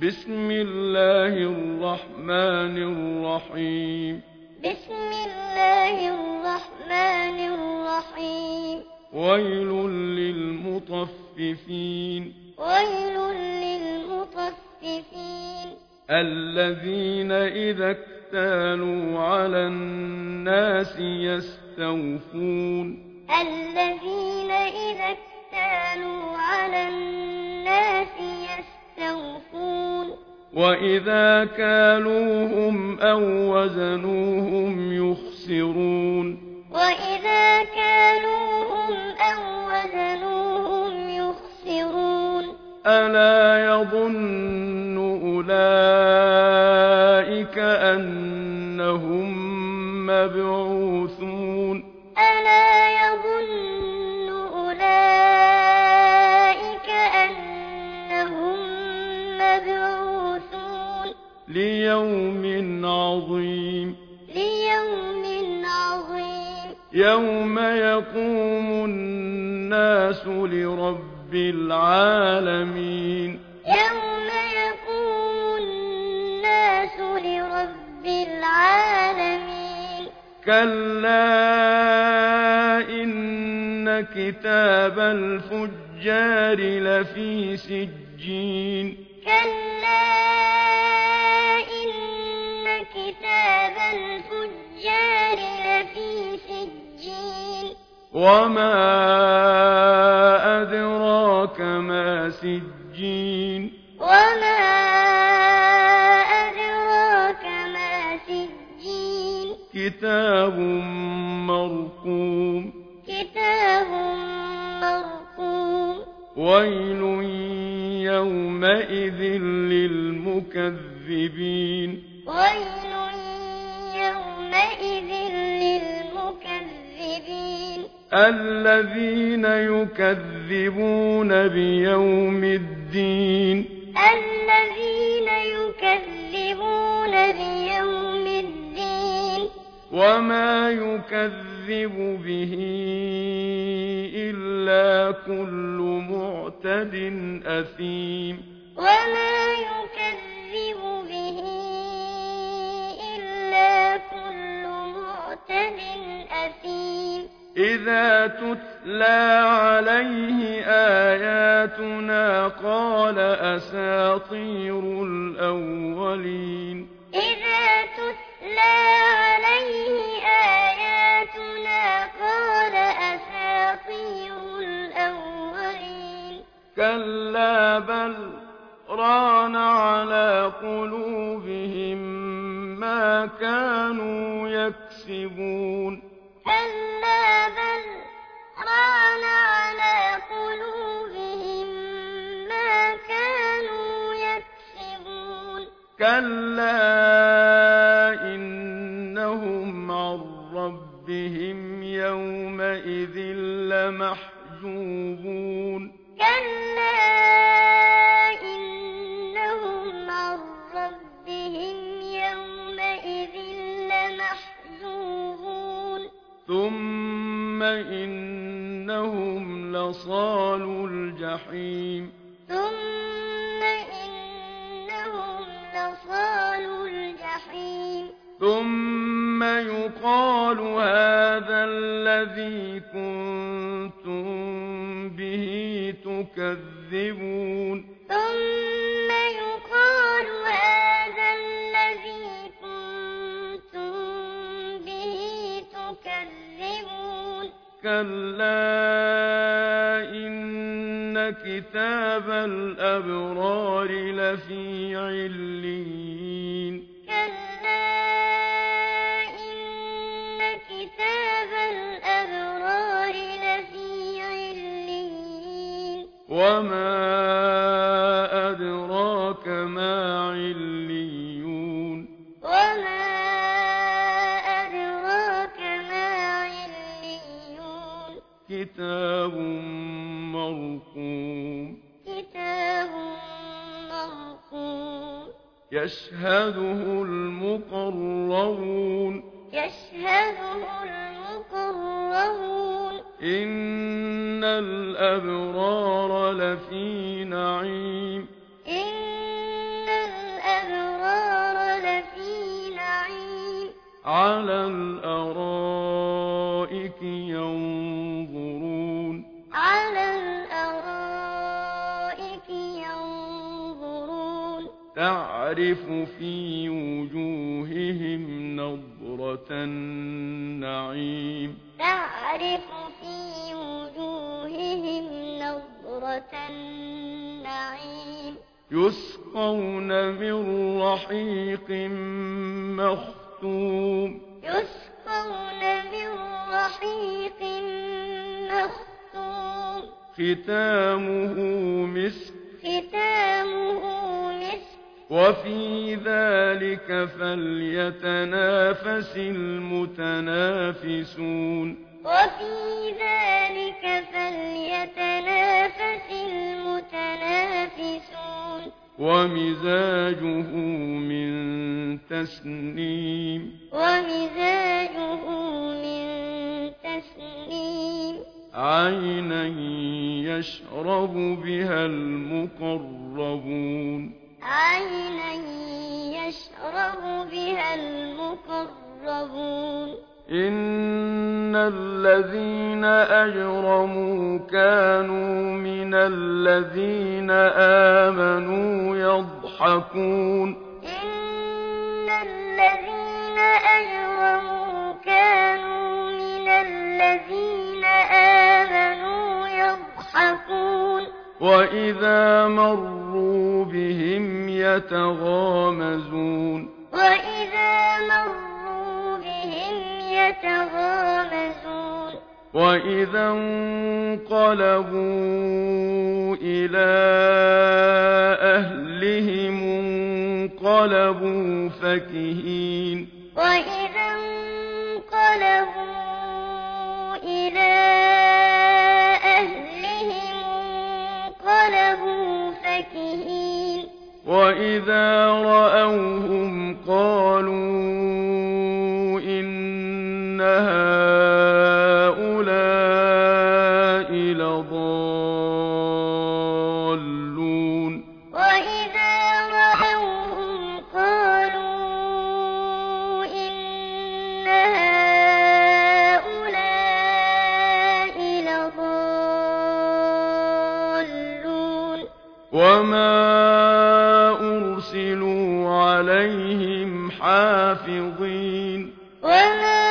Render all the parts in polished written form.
بسم الله الرحمن الرحيم. بسم الله الرحمن الرحيم. ويل للمطففين. ويل للمطففين. الذين إذا اكتالوا على الناس يستوفون. الذين إذا اكتالوا على الناس يستوفون. وإذا كالوهم أو وزنوهم يخسرون. وإذا كالوهم أو وزنوهم يخسرون. ألا يظن أولئك أنهم مبعوثون. ألا يظن أولئك أنهم مبعوثون. ليوم عظيم. ليوم عظيم. يوم يقوم الناس لرب العالمين. يوم يقوم الناس لرب العالمين. كلا إن كتاب الفجار لفي سجين. كلا إن كتاب الفجار لفي سجين. وما أدراك ما سجين. وما أدراك ما سجين. كتاب مرقوم. كتاب مرقوم. ويل يومئذ للمكذبين. ويل يومئذ للمكذبين. الذين يكذبون بيوم الدين. الذين يكذبون بيوم الدين. وما يكذب به إلا كل معتد أثيم. وما يكذب به إلا كل معتد أثيم. إذا تتلى عليه آياتنا قال أساطير الأولين. إذا تتلى عليه آياتنا قال أساطير الأولين. كلا بل ران على قلوبهم ما كانوا يكسبون. كلا بل ران على قلوبهم ما كانوا يكسبون. كلا إنهم عن ربهم يومئذ لمحجوبون. كلا إنهم عن ربهم يومئذ لمحجوبون. ثم إنهم لصالو الجحيم. ثم إنهم لصالو الجحيم. ثم يقال هذا الذي كنتم به تكذبون. ثم يقال هذا الذي كنتم به تكذبون. كلا إن كتاب الأبرار لفي عليين. كلا إن كتاب الأبرار لفي عليين. وما أدراك ما عليون. وما أدراك ما عليون. كتاب مرقوم. كتاب مرقوم. يشهده المقربون. يشهده المقربون. إن الأبرار لفي نعيم. إن على الأرائك ينظرون على الأرائك ينظرون تعرف في وجوههم نضرة النعيم تعرف في وجوههم نضرة النعيم يسقون من رحيق مختوم يسقون من رحيق مختوم ختامه مسك ختامه مسك وفي ذلك فليتنافس المتنافسون وفي ذلك فليتنافس المتنافسون ومزاجه من تسنيم ومزاجه من تسنيم عينا يشرب بها المقربون عينا يشرب بها المقربون إن الذين أجرموا كانوا من الذين آمنوا يضحكون إن الذين أجرموا كانوا من الذين آمنوا يضحكون وإذا مروا بهم يتغامزون وإذا مروا بهم يتغامزون وإذا انقلبوا إلى أهلهم انقلبوا فكهين وإذا انقلبوا إلى أهلهم انقلبوا فكهين وإذا رأوهم قالوا إن هؤلاء لضالون وإذا رأوهم قالوا إن هؤلاء لضالون وما أرسلوا عليهم حافظين وما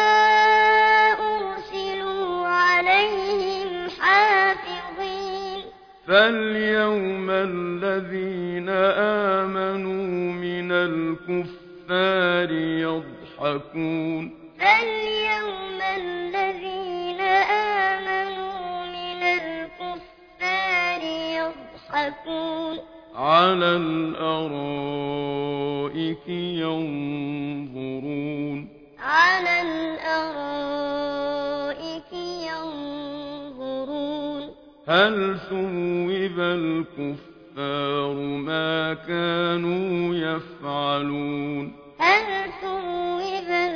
أرسلوا عليهم حافظين فاليوم الذين آمنوا من الكفار يضحكون فاليوم الذين آمنوا من الكفار يضحكون على الأرائك ينظرون على الأرائك ينظرون هل ثوب الكفار ما كانوا يفعلون هل ثوب